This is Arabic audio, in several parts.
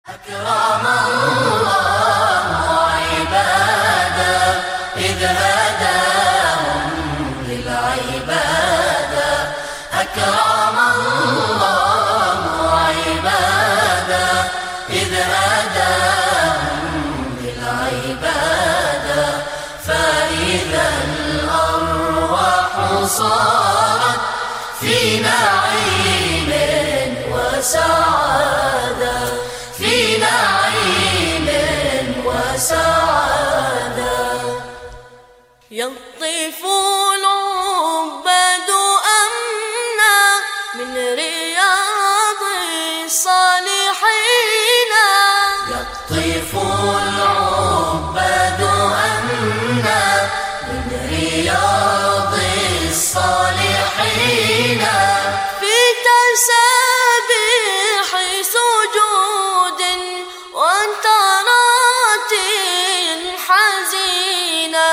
أكرم الله عباده إذ هداهم للعبادة. أكرم الله عباده إذ هداهم للعبادة. فإذا الأرواح صارت في نعيم وسعادة، في نعيم وسعادة. يطيف العباد أمنا من رياض الصالحين. يطيف العباد أمنا من رياض الصالحين. في تسابيح سجود وتراتيل حزينة،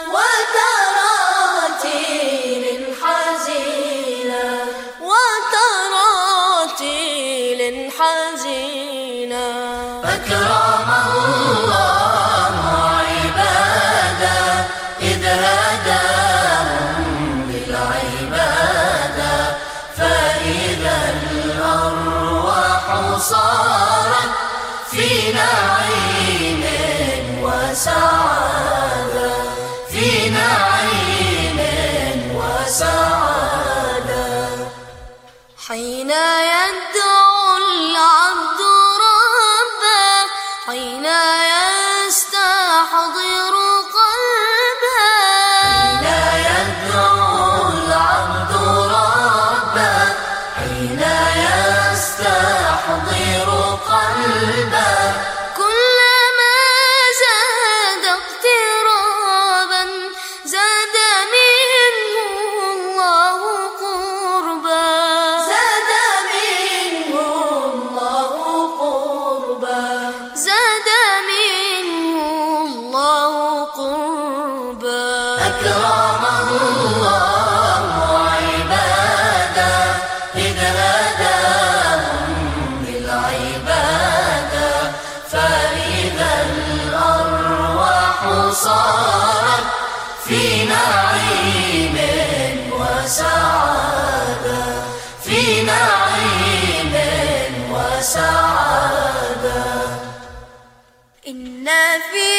وتراتيل حزينة، وتراتيل حزينة. أكرم الله عباده إذ هداهم للعبادة. فإذا الأرواح صارت في نعيم وسعادة، في نعيم وسعادة. حين يدعو العبد ربه، حين يستحضر قلبه، حين يدعو العبد ربه، حين يستحضر قلبه. كلما زاد اقترابا زاد منه الله قربا، زاد منه الله قربا، زاد منه الله قربا. أكرم الله عباده إذ هداهم للعبادة. فإذا الأرواح صارت في نعيم وسعادة، في نعيم وسعادة. إن في